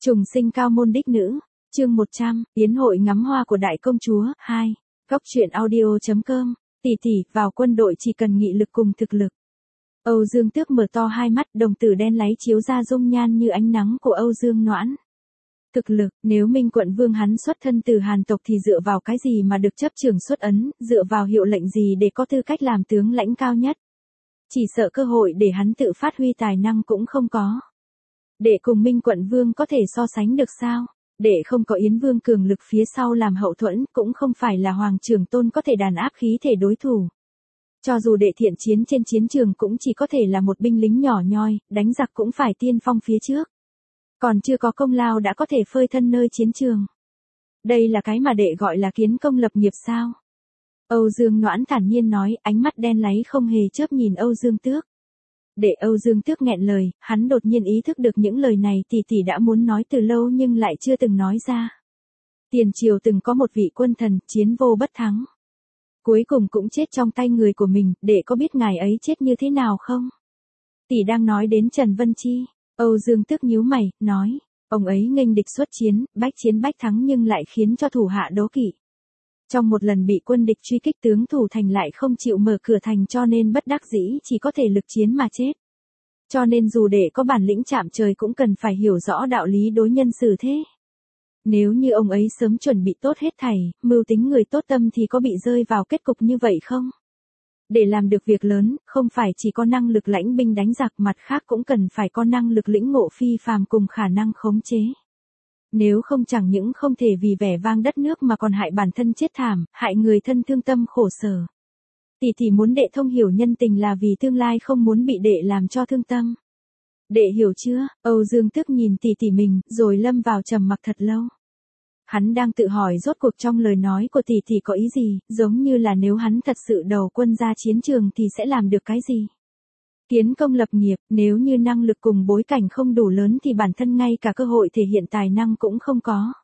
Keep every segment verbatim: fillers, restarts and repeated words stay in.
Trùng sinh cao môn đích nữ, chương một trăm, yến hội ngắm hoa của đại công chúa, hai, góc truyện audio.com, tỷ tỷ, vào quân đội chỉ cần nghị lực cùng thực lực. Âu Dương Tước mở to hai mắt, đồng tử đen láy chiếu ra dung nhan như ánh nắng của Âu Dương Noãn. Thực lực, nếu Minh quận vương hắn xuất thân từ Hàn tộc thì dựa vào cái gì mà được chấp trưởng xuất ấn, dựa vào hiệu lệnh gì để có tư cách làm tướng lãnh cao nhất. Chỉ sợ cơ hội để hắn tự phát huy tài năng cũng không có. Để cùng Minh quận vương có thể so sánh được sao? Để không có Yến vương cường lực phía sau làm hậu thuẫn, cũng không phải là Hoàng Trường Tôn có thể đàn áp khí thể đối thủ. Cho dù đệ thiện chiến trên chiến trường cũng chỉ có thể là một binh lính nhỏ nhoi, đánh giặc cũng phải tiên phong phía trước. Còn chưa có công lao đã có thể phơi thân nơi chiến trường. Đây là cái mà đệ gọi là kiến công lập nghiệp sao? Âu Dương Noãn thản nhiên nói, ánh mắt đen láy không hề chớp nhìn Âu Dương Tước. Để Âu Dương Tước nghẹn lời, hắn đột nhiên ý thức được những lời này tỷ tỷ đã muốn nói từ lâu nhưng lại chưa từng nói ra. Tiền triều từng có một vị quân thần, chiến vô bất thắng. Cuối cùng cũng chết trong tay người của mình, đệ có biết ngài ấy chết như thế nào không? Tỷ đang nói đến Trần Vân Chi. Âu Dương Tước nhíu mày, nói, ông ấy nghênh địch xuất chiến, bách chiến bách thắng nhưng lại khiến cho thủ hạ đố kỵ. Trong một lần bị quân địch truy kích tướng thủ thành lại không chịu mở cửa thành cho nên bất đắc dĩ chỉ có thể lực chiến mà chết. Cho nên dù để có bản lĩnh chạm trời cũng cần phải hiểu rõ đạo lý đối nhân xử thế. Nếu như ông ấy sớm chuẩn bị tốt hết thảy, mưu tính người tốt tâm thì có bị rơi vào kết cục như vậy không? Để làm được việc lớn, không phải chỉ có năng lực lãnh binh đánh giặc, mặt khác cũng cần phải có năng lực lĩnh ngộ phi phàm cùng khả năng khống chế. Nếu không chẳng những không thể vì vẻ vang đất nước mà còn hại bản thân chết thảm, hại người thân thương tâm khổ sở. Tỷ tỷ muốn đệ thông hiểu nhân tình là vì tương lai không muốn bị đệ làm cho thương tâm. Đệ hiểu chưa? Âu Dương Tước nhìn tỷ tỷ mình, rồi lâm vào trầm mặc thật lâu. Hắn đang tự hỏi rốt cuộc trong lời nói của tỷ tỷ có ý gì, giống như là nếu hắn thật sự đầu quân ra chiến trường thì sẽ làm được cái gì. Kiến công lập nghiệp, nếu như năng lực cùng bối cảnh không đủ lớn thì bản thân ngay cả cơ hội thể hiện tài năng cũng không có.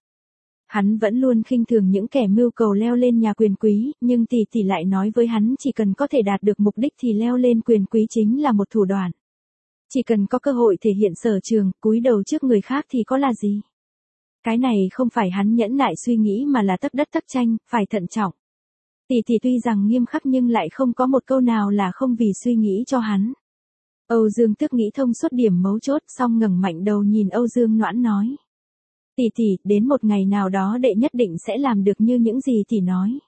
Hắn vẫn luôn khinh thường những kẻ mưu cầu leo lên nhà quyền quý, nhưng tỷ tỷ lại nói với hắn chỉ cần có thể đạt được mục đích thì leo lên quyền quý chính là một thủ đoạn. Chỉ cần có cơ hội thể hiện sở trường, cúi đầu trước người khác thì có là gì? Cái này không phải hắn nhẫn nại suy nghĩ mà là tấc đất tấc tranh, phải thận trọng. Tỷ tỷ tuy rằng nghiêm khắc nhưng lại không có một câu nào là không vì suy nghĩ cho hắn. Âu Dương Tước nghĩ thông suốt điểm mấu chốt, xong ngẩng mạnh đầu nhìn Âu Dương Noãn nói. Tỷ tỷ, đến một ngày nào đó đệ nhất định sẽ làm được như những gì tỷ nói.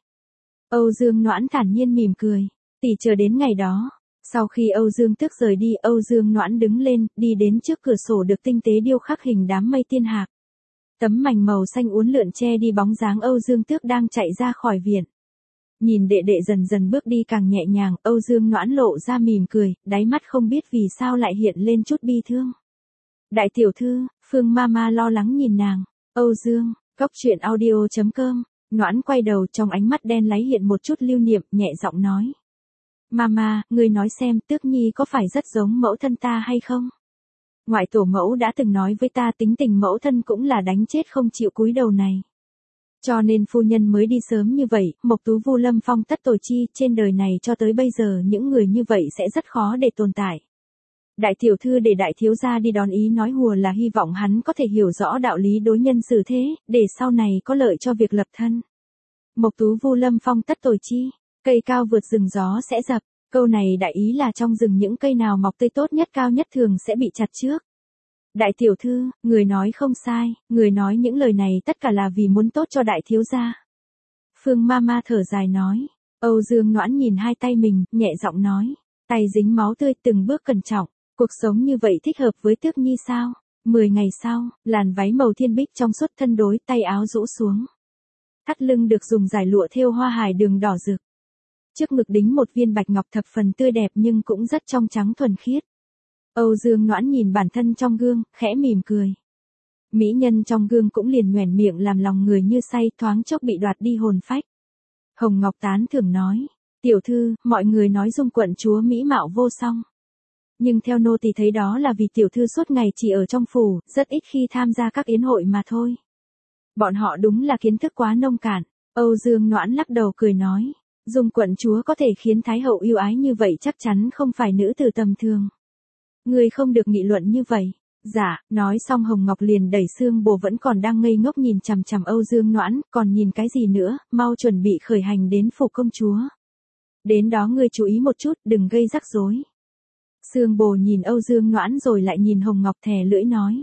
Âu Dương Noãn thản nhiên mỉm cười. Tỷ chờ đến ngày đó. Sau khi Âu Dương Tước rời đi, Âu Dương Noãn đứng lên, đi đến trước cửa sổ được tinh tế điêu khắc hình đám mây thiên hạc. Tấm mành màu xanh uốn lượn che đi bóng dáng Âu Dương Tước đang chạy ra khỏi viện. Nhìn đệ đệ dần dần bước đi càng nhẹ nhàng, Âu Dương Noãn lộ ra mỉm cười, đáy mắt không biết vì sao lại hiện lên chút bi thương. Đại tiểu thư, Phương Mama lo lắng nhìn nàng. Âu Dương, góc truyện audio.com, Noãn quay đầu, trong ánh mắt đen láy hiện một chút lưu niệm, nhẹ giọng nói. Mama, ngươi nói xem Tước Nhi có phải rất giống mẫu thân ta hay không? Ngoại tổ mẫu đã từng nói với ta tính tình mẫu thân cũng là đánh chết không chịu cúi đầu này. Cho nên phu nhân mới đi sớm như vậy, Mộc Tú Vu Lâm Phong tất tồi chi, trên đời này cho tới bây giờ những người như vậy sẽ rất khó để tồn tại. Đại tiểu thư để đại thiếu gia đi đón ý nói hùa là hy vọng hắn có thể hiểu rõ đạo lý đối nhân xử thế, để sau này có lợi cho việc lập thân. Mộc Tú Vu Lâm Phong tất tồi chi, cây cao vượt rừng gió sẽ dập, câu này đại ý là trong rừng những cây nào mọc tươi tốt nhất cao nhất thường sẽ bị chặt trước. Đại tiểu thư, người nói không sai, người nói những lời này tất cả là vì muốn tốt cho đại thiếu gia. Phương Mama thở dài nói. Âu Dương Noãn nhìn hai tay mình, nhẹ giọng nói. Tay dính máu tươi, từng bước cẩn trọng. Cuộc sống như vậy thích hợp với Tước Nhi sao? Mười ngày sau, làn váy màu thiên bích trong suốt thân đối, tay áo rũ xuống. Thắt lưng được dùng dải lụa thêu hoa hải đường đỏ rực. Trước ngực đính một viên bạch ngọc thập phần tươi đẹp nhưng cũng rất trong trắng thuần khiết. Âu Dương Noãn nhìn bản thân trong gương, khẽ mỉm cười. Mỹ nhân trong gương cũng liền nhoẻn miệng làm lòng người như say, thoáng chốc bị đoạt đi hồn phách. Hồng Ngọc tán thưởng nói, tiểu thư, mọi người nói Dung quận chúa mỹ mạo vô song. Nhưng theo nô tỳ thấy đó là vì tiểu thư suốt ngày chỉ ở trong phủ, rất ít khi tham gia các yến hội mà thôi. Bọn họ đúng là kiến thức quá nông cạn. Âu Dương Noãn lắc đầu cười nói, Dung quận chúa có thể khiến Thái hậu yêu ái như vậy chắc chắn không phải nữ tử tầm thường. Ngươi không được nghị luận như vậy. Dạ, nói xong Hồng Ngọc liền đẩy Sương Bồ vẫn còn đang ngây ngốc nhìn chằm chằm Âu Dương Noãn, còn nhìn cái gì nữa, mau chuẩn bị khởi hành đến phủ công chúa. Đến đó ngươi chú ý một chút, đừng gây rắc rối. Sương Bồ nhìn Âu Dương Noãn rồi lại nhìn Hồng Ngọc thè lưỡi nói.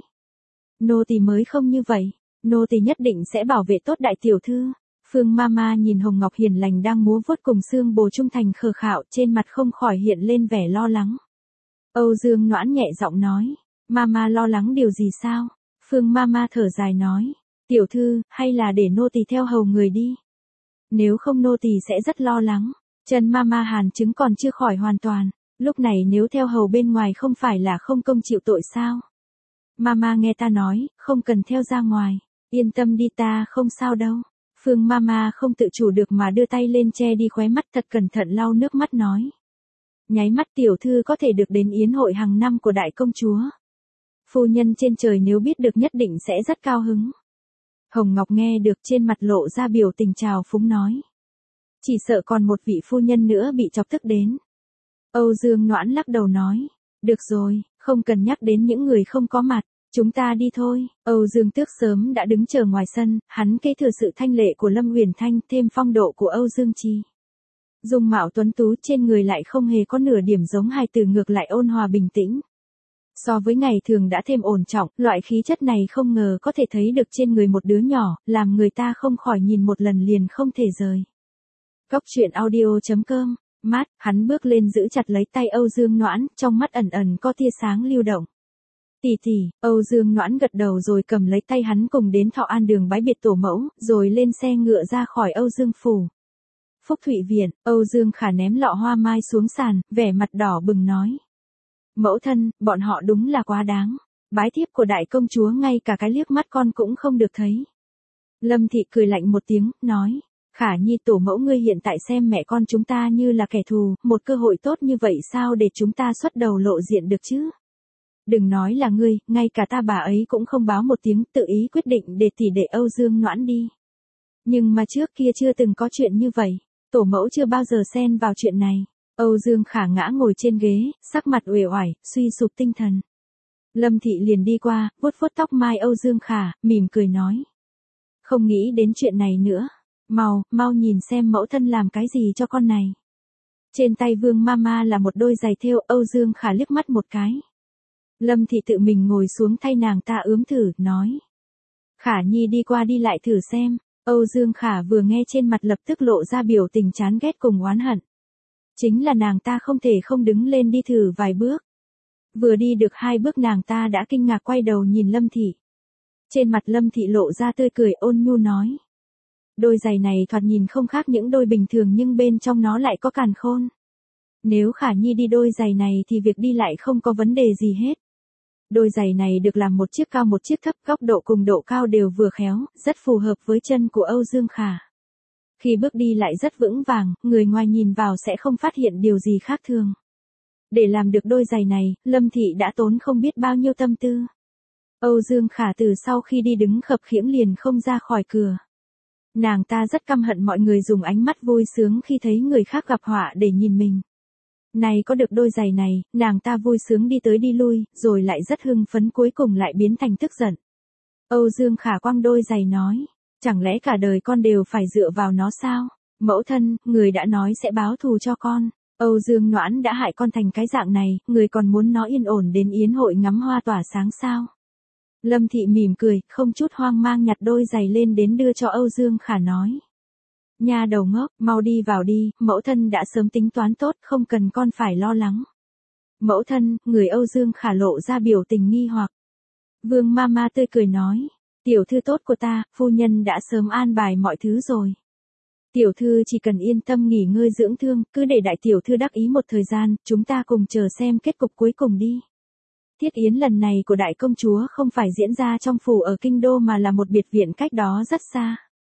Nô tỳ mới không như vậy, nô tỳ nhất định sẽ bảo vệ tốt đại tiểu thư. Phương Mama nhìn Hồng Ngọc hiền lành đang múa vuốt cùng Sương Bồ trung thành khờ khạo, trên mặt không khỏi hiện lên vẻ lo lắng. Âu Dương Noãn nhẹ giọng nói. Mama lo lắng điều gì sao? Phương Mama thở dài nói. Tiểu thư, hay là để nô tỳ theo hầu người đi. Nếu không nô tỳ sẽ rất lo lắng. Chân Mama hàn chứng còn chưa khỏi hoàn toàn. Lúc này nếu theo hầu bên ngoài không phải là không công chịu tội sao? Mama nghe ta nói, không cần theo ra ngoài. Yên tâm đi, ta không sao đâu. Phương Mama không tự chủ được mà đưa tay lên che đi khóe mắt, thật cẩn thận lau nước mắt nói. Nháy mắt tiểu thư có thể được đến yến hội hàng năm của đại công chúa. Phu nhân trên trời nếu biết được nhất định sẽ rất cao hứng. Hồng Ngọc nghe được trên mặt lộ ra biểu tình trào phúng nói. Chỉ sợ còn một vị phu nhân nữa bị chọc tức đến. Âu Dương Noãn lắc đầu nói. Được rồi, không cần nhắc đến những người không có mặt. Chúng ta đi thôi. Âu Dương Tước sớm đã đứng chờ ngoài sân, hắn kế thừa sự thanh lệ của Lâm Uyển Thanh thêm phong độ của Âu Dương Chi. Dung mạo tuấn tú trên người lại không hề có nửa điểm giống hài tử, ngược lại ôn hòa bình tĩnh. So với ngày thường đã thêm ổn trọng, loại khí chất này không ngờ có thể thấy được trên người một đứa nhỏ, làm người ta không khỏi nhìn một lần liền không thể rời. Góc truyện audio chấm com, mát, hắn bước lên giữ chặt lấy tay Âu Dương Noãn, trong mắt ẩn ẩn có tia sáng lưu động. Tỷ tỷ, Âu Dương Noãn gật đầu rồi cầm lấy tay hắn cùng đến Thọ An đường bái biệt tổ mẫu, rồi lên xe ngựa ra khỏi Âu Dương phủ. Phúc Thụy Viện, Âu Dương Khả ném lọ hoa mai xuống sàn, vẻ mặt đỏ bừng nói. Mẫu thân, bọn họ đúng là quá đáng. Bái thiếp của đại công chúa ngay cả cái liếc mắt con cũng không được thấy. Lâm Thị cười lạnh một tiếng, nói. Khả Nhi tổ mẫu ngươi hiện tại xem mẹ con chúng ta như là kẻ thù, một cơ hội tốt như vậy sao để chúng ta xuất đầu lộ diện được chứ? Đừng nói là ngươi, ngay cả ta bà ấy cũng không báo một tiếng, tự ý quyết định để tỷ đệ Âu Dương Noãn đi. Nhưng mà trước kia chưa từng có chuyện như vậy, tổ mẫu chưa bao giờ xen vào chuyện này. Âu Dương Khả ngã ngồi trên ghế, sắc mặt uể oải, suy sụp tinh thần. Lâm Thị liền đi qua, vuốt vuốt tóc mai Âu Dương Khả, mỉm cười nói. Không nghĩ đến chuyện này nữa. Mau, mau nhìn xem mẫu thân làm cái gì cho con này. Trên tay Vương Mama là một đôi giày thêu. Âu Dương Khả liếc mắt một cái. Lâm Thị tự mình ngồi xuống thay nàng ta ướm thử, nói. Khả Nhi đi qua đi lại thử xem. Âu Dương Khả vừa nghe trên mặt lập tức lộ ra biểu tình chán ghét cùng oán hận. Chính là nàng ta không thể không đứng lên đi thử vài bước. Vừa đi được hai bước nàng ta đã kinh ngạc quay đầu nhìn Lâm Thị. Trên mặt Lâm Thị lộ ra tươi cười ôn nhu nói. Đôi giày này thoạt nhìn không khác những đôi bình thường nhưng bên trong nó lại có càn khôn. Nếu Khả Nhi đi đôi giày này thì việc đi lại không có vấn đề gì hết. Đôi giày này được làm một chiếc cao một chiếc thấp, góc độ cùng độ cao đều vừa khéo, rất phù hợp với chân của Âu Dương Khả. Khi bước đi lại rất vững vàng, người ngoài nhìn vào sẽ không phát hiện điều gì khác thường. Để làm được đôi giày này, Lâm Thị đã tốn không biết bao nhiêu tâm tư. Âu Dương Khả từ sau khi đi đứng khập khiễng liền không ra khỏi cửa. Nàng ta rất căm hận mọi người dùng ánh mắt vui sướng khi thấy người khác gặp họa để nhìn mình. Này có được đôi giày này, nàng ta vui sướng đi tới đi lui, rồi lại rất hưng phấn, cuối cùng lại biến thành tức giận. Âu Dương Khả quăng đôi giày nói, chẳng lẽ cả đời con đều phải dựa vào nó sao? Mẫu thân, người đã nói sẽ báo thù cho con. Âu Dương Noãn đã hại con thành cái dạng này, người còn muốn nó yên ổn đến yến hội ngắm hoa tỏa sáng sao? Lâm Thị mỉm cười, không chút hoang mang nhặt đôi giày lên đến đưa cho Âu Dương Khả nói. Nha đầu ngốc, mau đi vào đi, mẫu thân đã sớm tính toán tốt, không cần con phải lo lắng. Mẫu thân, người Âu Dương Khả lộ ra biểu tình nghi hoặc. Vương Mama tươi cười nói, tiểu thư tốt của ta, phu nhân đã sớm an bài mọi thứ rồi. Tiểu thư chỉ cần yên tâm nghỉ ngơi dưỡng thương, cứ để đại tiểu thư đắc ý một thời gian, chúng ta cùng chờ xem kết cục cuối cùng đi. Thiết yến lần này của đại công chúa không phải diễn ra trong phủ ở kinh đô mà là một biệt viện cách đó rất xa.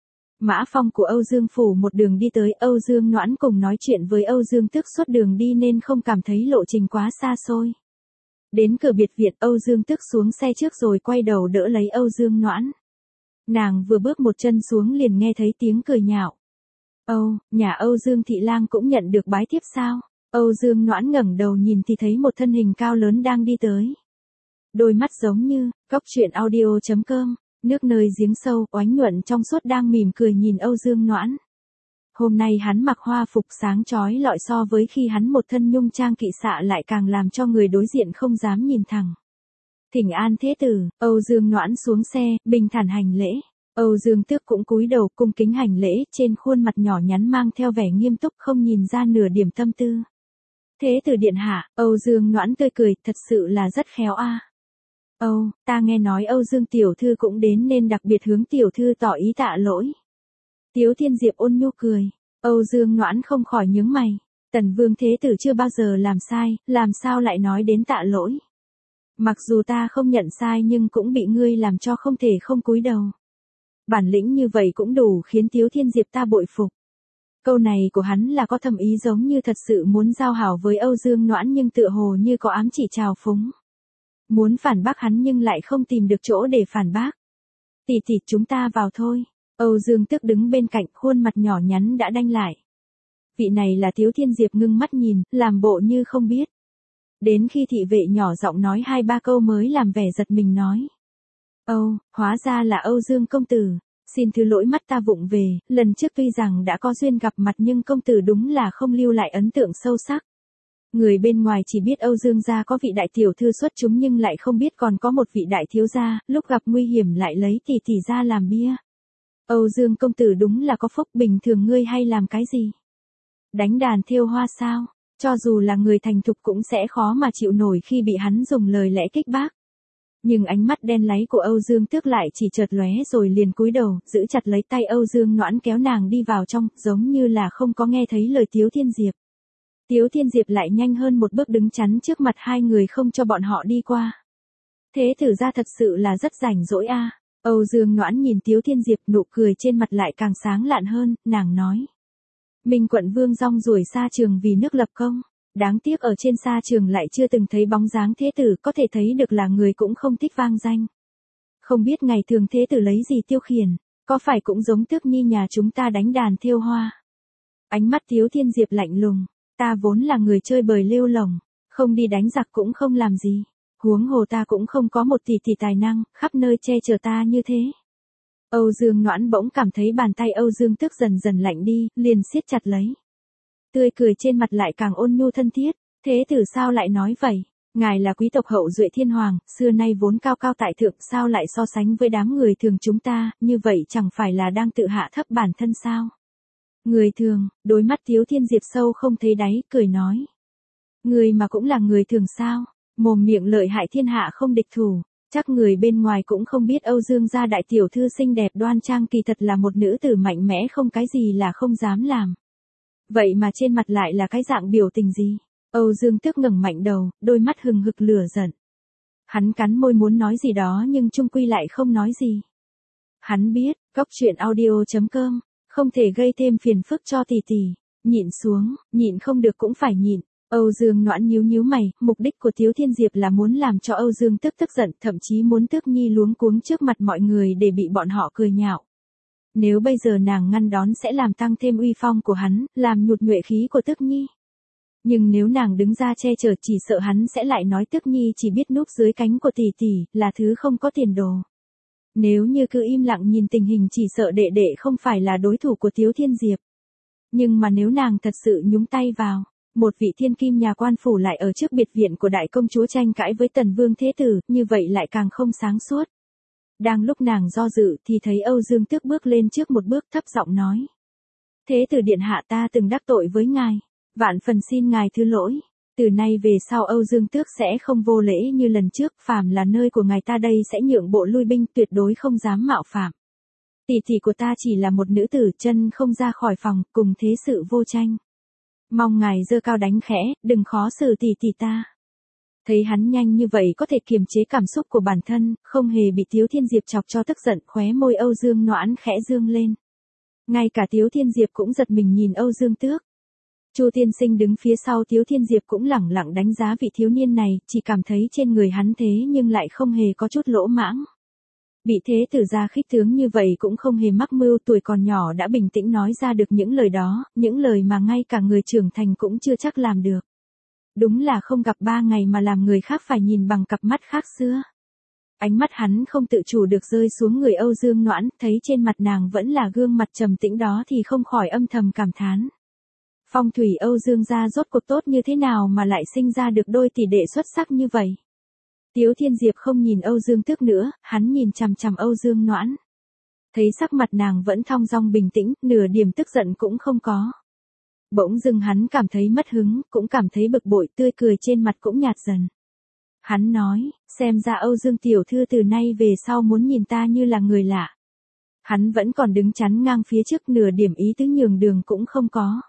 Mã Phong của Âu Dương phủ một đường đi tới, Âu Dương Noãn cùng nói chuyện với Âu Dương Tước suốt đường đi nên không cảm thấy lộ trình quá xa xôi. Đến cửa biệt viện, Âu Dương Tước xuống xe trước rồi quay đầu đỡ lấy Âu Dương Noãn. Nàng vừa bước một chân xuống liền nghe thấy tiếng cười nhạo. Âu, nhà Âu Dương thị lang cũng nhận được bái thiếp sao? Âu Dương Noãn ngẩng đầu nhìn thì thấy một thân hình cao lớn đang đi tới. đôi mắt giống như, góc truyện audio.com, nước nơi giếng sâu, oánh nhuận trong suốt đang mỉm cười nhìn Âu Dương Noãn. Hôm nay hắn mặc hoa phục sáng chói lọi so với khi hắn một thân nhung trang kỵ xạ lại càng làm cho người đối diện không dám nhìn thẳng. Thỉnh an thế tử, Âu Dương Noãn xuống xe, bình thản hành lễ. Âu Dương Tước cũng cúi đầu cung kính hành lễ, trên khuôn mặt nhỏ nhắn mang theo vẻ nghiêm túc không nhìn ra nửa điểm tâm tư. Thế tử điện hạ, Âu Dương Noãn tươi cười, thật sự là rất khéo a. À. Âu, ta nghe nói Âu Dương tiểu thư cũng đến nên đặc biệt hướng tiểu thư tỏ ý tạ lỗi. Tiếu Thiên Diệp ôn nhu cười, Âu Dương Noãn không khỏi nhướng mày, Tần Vương thế tử chưa bao giờ làm sai, làm sao lại nói đến tạ lỗi. Mặc dù ta không nhận sai nhưng cũng bị ngươi làm cho không thể không cúi đầu. Bản lĩnh như vậy cũng đủ khiến Tiếu Thiên Diệp ta bội phục. Câu này của hắn là có thâm ý giống như thật sự muốn giao hảo với Âu Dương Noãn nhưng tựa hồ như có ám chỉ trào phúng. Muốn phản bác hắn nhưng lại không tìm được chỗ để phản bác. Tỷ tỷ chúng ta vào thôi. Âu Dương Tước đứng bên cạnh, khuôn mặt nhỏ nhắn đã đanh lại. Vị này là Tiếu Thiên Diệp ngưng mắt nhìn, làm bộ như không biết. Đến khi thị vệ nhỏ giọng nói hai ba câu mới làm vẻ giật mình nói. Âu, hóa ra là Âu Dương công tử, xin thứ lỗi mắt ta vụng về, lần trước tuy rằng đã có duyên gặp mặt nhưng công tử đúng là không lưu lại ấn tượng sâu sắc. Người bên ngoài chỉ biết Âu Dương gia có vị đại tiểu thư xuất chúng nhưng lại không biết còn có một vị đại thiếu gia, lúc gặp nguy hiểm lại lấy tỷ tỷ ra làm bia. Âu Dương công tử đúng là có phúc, bình thường ngươi hay làm cái gì? Đánh đàn thêu hoa sao? Cho dù là người thành thục cũng sẽ khó mà chịu nổi khi bị hắn dùng lời lẽ kích bác. Nhưng ánh mắt đen láy của Âu Dương Tước lại chỉ chợt lóe rồi liền cúi đầu, giữ chặt lấy tay Âu Dương Noãn kéo nàng đi vào trong, giống như là không có nghe thấy lời Tiếu Thiên Diệp. Tiếu Thiên Diệp lại nhanh hơn một bước đứng chắn trước mặt hai người không cho bọn họ đi qua. Thế tử ra thật sự là rất rảnh rỗi a. À. Âu Dương Noãn nhìn Tiếu Thiên Diệp, nụ cười trên mặt lại càng sáng lạn hơn, nàng nói. Minh quận vương rong ruổi xa trường vì nước lập công. Đáng tiếc ở trên xa trường lại chưa từng thấy bóng dáng thế tử, có thể thấy được là người cũng không thích vang danh. Không biết ngày thường thế tử lấy gì tiêu khiển, có phải cũng giống Tước nhi nhà chúng ta đánh đàn thêu hoa. Ánh mắt Tiếu Thiên Diệp lạnh lùng, ta vốn là người chơi bời lêu lổng, không đi đánh giặc cũng không làm gì. Huống hồ ta cũng không có một tỷ tỷ tài năng, khắp nơi che chở ta như thế. Âu Dương Noãn bỗng cảm thấy bàn tay Âu Dương Tước dần dần lạnh đi, liền siết chặt lấy. Tươi cười trên mặt lại càng ôn nhu thân thiết, thế tử sao lại nói vậy? Ngài là quý tộc hậu duệ thiên hoàng, xưa nay vốn cao cao tại thượng, sao lại so sánh với đám người thường chúng ta, như vậy chẳng phải là đang tự hạ thấp bản thân sao? Người thường, đôi mắt Tiếu Thiên Diệp sâu không thấy đáy, cười nói. Người mà cũng là người thường sao? Mồm miệng lợi hại thiên hạ không địch thủ, chắc người bên ngoài cũng không biết Âu Dương gia đại tiểu thư xinh đẹp đoan trang kỳ thật là một nữ tử mạnh mẽ không cái gì là không dám làm. Vậy mà trên mặt lại là cái dạng biểu tình gì? Âu Dương Tước ngẩng mạnh đầu, đôi mắt hừng hực lửa giận. Hắn cắn môi muốn nói gì đó nhưng chung quy lại không nói gì. Hắn biết, góc truyện audio.com, không thể gây thêm phiền phức cho tỷ tỷ. Nhịn xuống, nhịn không được cũng phải nhịn. Âu Dương Noãn nhíu nhíu mày, mục đích của Tiếu Thiên Diệp là muốn làm cho Âu Dương Tước tức giận, thậm chí muốn Tước nhi luống cuống trước mặt mọi người để bị bọn họ cười nhạo. Nếu bây giờ nàng ngăn đón sẽ làm tăng thêm uy phong của hắn, làm nhụt nhuệ khí của Tước nhi. Nhưng nếu nàng đứng ra che chở chỉ sợ hắn sẽ lại nói Tước nhi chỉ biết núp dưới cánh của tỷ tỷ, là thứ không có tiền đồ. Nếu như cứ im lặng nhìn tình hình chỉ sợ đệ đệ không phải là đối thủ của Tiếu Thiên Diệp. Nhưng mà nếu nàng thật sự nhúng tay vào, một vị thiên kim nhà quan phủ lại ở trước biệt viện của đại công chúa tranh cãi với Tần Vương thế tử, như vậy lại càng không sáng suốt. Đang lúc nàng do dự thì thấy Âu Dương Tước bước lên trước một bước thấp giọng nói. Thế tử điện hạ ta từng đắc tội với ngài, vạn phần xin ngài thứ lỗi. Từ nay về sau Âu Dương Tước sẽ không vô lễ như lần trước, phàm là nơi của ngài ta đây sẽ nhượng bộ lui binh, tuyệt đối không dám mạo phạm. Tỷ tỷ của ta chỉ là một nữ tử chân không ra khỏi phòng, cùng thế sự vô tranh. Mong ngài giơ cao đánh khẽ, đừng khó xử tỷ tỷ ta. Thấy hắn nhanh như vậy có thể kiềm chế cảm xúc của bản thân, không hề bị Tiếu Thiên Diệp chọc cho tức giận, khóe môi Âu Dương Noãn khẽ dương lên. Ngay cả Tiếu Thiên Diệp cũng giật mình nhìn Âu Dương Tước. Chu tiên sinh đứng phía sau Tiếu Thiên Diệp cũng lẳng lặng đánh giá vị thiếu niên này, chỉ cảm thấy trên người hắn thế nhưng lại không hề có chút lỗ mãng. Bị thế tử gia khích tướng như vậy cũng không hề mắc mưu, tuổi còn nhỏ đã bình tĩnh nói ra được những lời đó, những lời mà ngay cả người trưởng thành cũng chưa chắc làm được. Đúng là không gặp ba ngày mà làm người khác phải nhìn bằng cặp mắt khác xưa. Ánh mắt hắn không tự chủ được rơi xuống người Âu Dương Noãn, thấy trên mặt nàng vẫn là gương mặt trầm tĩnh đó thì không khỏi âm thầm cảm thán. Phong thủy Âu Dương gia rốt cuộc tốt như thế nào mà lại sinh ra được đôi tỷ đệ xuất sắc như vậy. Tiếu Thiên Diệp không nhìn Âu Dương Tước nữa, hắn nhìn chằm chằm Âu Dương Noãn. Thấy sắc mặt nàng vẫn thong dong bình tĩnh, nửa điểm tức giận cũng không có. Bỗng dưng hắn cảm thấy mất hứng, cũng cảm thấy bực bội, tươi cười trên mặt cũng nhạt dần. Hắn nói, xem ra Âu Dương tiểu thư từ nay về sau muốn nhìn ta như là người lạ. Hắn vẫn còn đứng chắn ngang phía trước, nửa điểm ý tứ nhường đường cũng không có.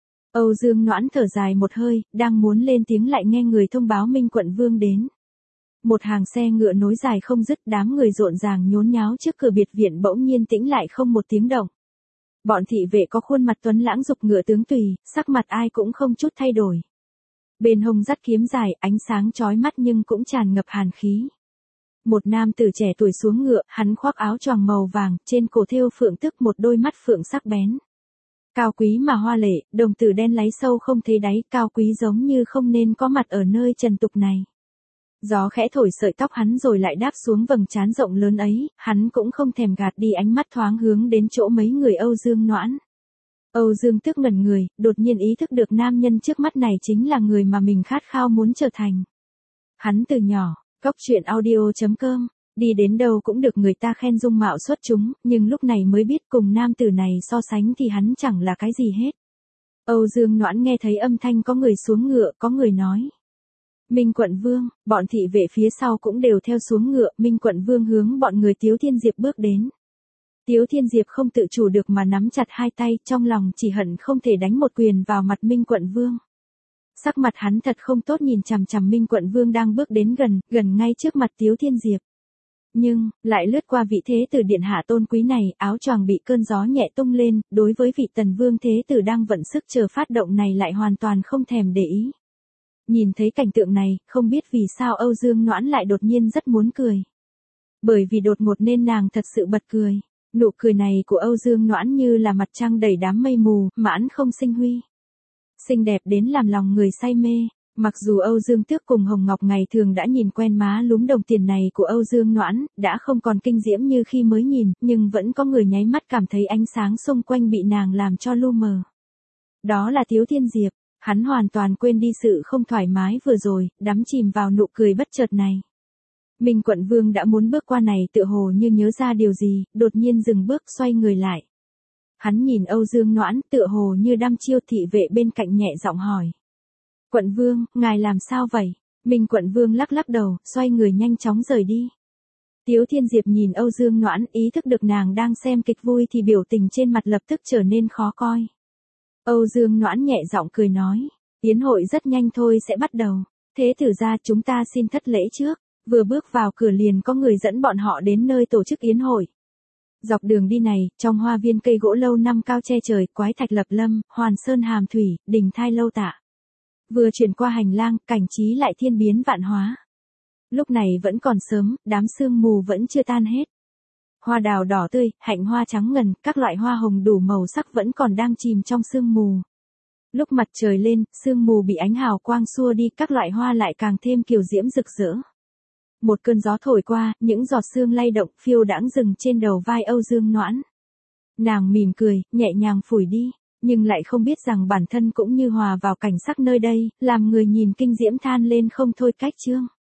Âu Dương Noãn thở dài một hơi, đang muốn lên tiếng lại nghe người thông báo Minh Quận Vương đến. Một hàng xe ngựa nối dài không dứt, đám người rộn ràng nhốn nháo trước cửa biệt viện bỗng nhiên tĩnh lại không một tiếng động. Bọn thị vệ có khuôn mặt tuấn lãng giục ngựa tướng tùy, sắc mặt ai cũng không chút thay đổi. Bên hông dắt kiếm dài, ánh sáng chói mắt nhưng cũng tràn ngập hàn khí. Một nam tử trẻ tuổi xuống ngựa, hắn khoác áo choàng màu vàng, trên cổ thêu phượng tức một đôi mắt phượng sắc bén. Cao quý mà hoa lệ, đồng tử đen láy sâu không thấy đáy, cao quý giống như không nên có mặt ở nơi trần tục này. Gió khẽ thổi sợi tóc hắn rồi lại đáp xuống vầng trán rộng lớn ấy, hắn cũng không thèm gạt đi ánh mắt thoáng hướng đến chỗ mấy người Âu Dương Noãn. Âu Dương Tước ngẩn người, đột nhiên ý thức được nam nhân trước mắt này chính là người mà mình khát khao muốn trở thành. Hắn từ nhỏ, Cốc Truyện Audio chấm com, đi đến đâu cũng được người ta khen dung mạo xuất chúng, nhưng lúc này mới biết cùng nam tử này so sánh thì hắn chẳng là cái gì hết. Âu Dương Noãn nghe thấy âm thanh có người xuống ngựa, có người nói. Minh Quận Vương, bọn thị vệ phía sau cũng đều theo xuống ngựa, Minh Quận Vương hướng bọn người Tiếu Thiên Diệp bước đến. Tiếu Thiên Diệp không tự chủ được mà nắm chặt hai tay, trong lòng chỉ hận không thể đánh một quyền vào mặt Minh Quận Vương. Sắc mặt hắn thật không tốt, nhìn chằm chằm Minh Quận Vương đang bước đến gần, gần ngay trước mặt Tiếu Thiên Diệp. Nhưng, lại lướt qua vị thế tử điện hạ tôn quý này, áo choàng bị cơn gió nhẹ tung lên, đối với vị tần vương thế tử đang vận sức chờ phát động này lại hoàn toàn không thèm để ý. Nhìn thấy cảnh tượng này, không biết vì sao Âu Dương Noãn lại đột nhiên rất muốn cười. Bởi vì đột ngột nên nàng thật sự bật cười. Nụ cười này của Âu Dương Noãn như là mặt trăng đầy đám mây mù, mãn không sinh huy. Xinh đẹp đến làm lòng người say mê. Mặc dù Âu Dương Tước cùng Hồng Ngọc ngày thường đã nhìn quen má lúm đồng tiền này của Âu Dương Noãn, đã không còn kinh diễm như khi mới nhìn, nhưng vẫn có người nháy mắt cảm thấy ánh sáng xung quanh bị nàng làm cho lu mờ. Đó là Tiếu Thiên Diệp. Hắn hoàn toàn quên đi sự không thoải mái vừa rồi, đắm chìm vào nụ cười bất chợt này. Minh Quận Vương đã muốn bước qua này tựa hồ như nhớ ra điều gì, đột nhiên dừng bước xoay người lại. Hắn nhìn Âu Dương Noãn tựa hồ như đăm chiêu, thị vệ bên cạnh nhẹ giọng hỏi. Quận Vương, ngài làm sao vậy? Minh Quận Vương lắc lắc đầu, xoay người nhanh chóng rời đi. Tiếu Thiên Diệp nhìn Âu Dương Noãn, ý thức được nàng đang xem kịch vui thì biểu tình trên mặt lập tức trở nên khó coi. Âu Dương Noãn nhẹ giọng cười nói, yến hội rất nhanh thôi sẽ bắt đầu, thế thử ra chúng ta xin thất lễ trước. Vừa bước vào cửa liền có người dẫn bọn họ đến nơi tổ chức yến hội. Dọc đường đi này, trong hoa viên cây gỗ lâu năm cao che trời, quái thạch lập lâm, hoàn sơn hàm thủy, đình thai lâu tạ. Vừa chuyển qua hành lang, cảnh trí lại thiên biến vạn hóa. Lúc này vẫn còn sớm, đám sương mù vẫn chưa tan hết. Hoa đào đỏ tươi, hạnh hoa trắng ngần, các loại hoa hồng đủ màu sắc vẫn còn đang chìm trong sương mù. Lúc mặt trời lên, sương mù bị ánh hào quang xua đi, các loại hoa lại càng thêm kiều diễm rực rỡ. Một cơn gió thổi qua, những giọt sương lay động phiêu đãng dừng trên đầu vai Âu Dương Noãn. Nàng mỉm cười, nhẹ nhàng phủi đi, nhưng lại không biết rằng bản thân cũng như hòa vào cảnh sắc nơi đây, làm người nhìn kinh diễm than lên không thôi cách chương.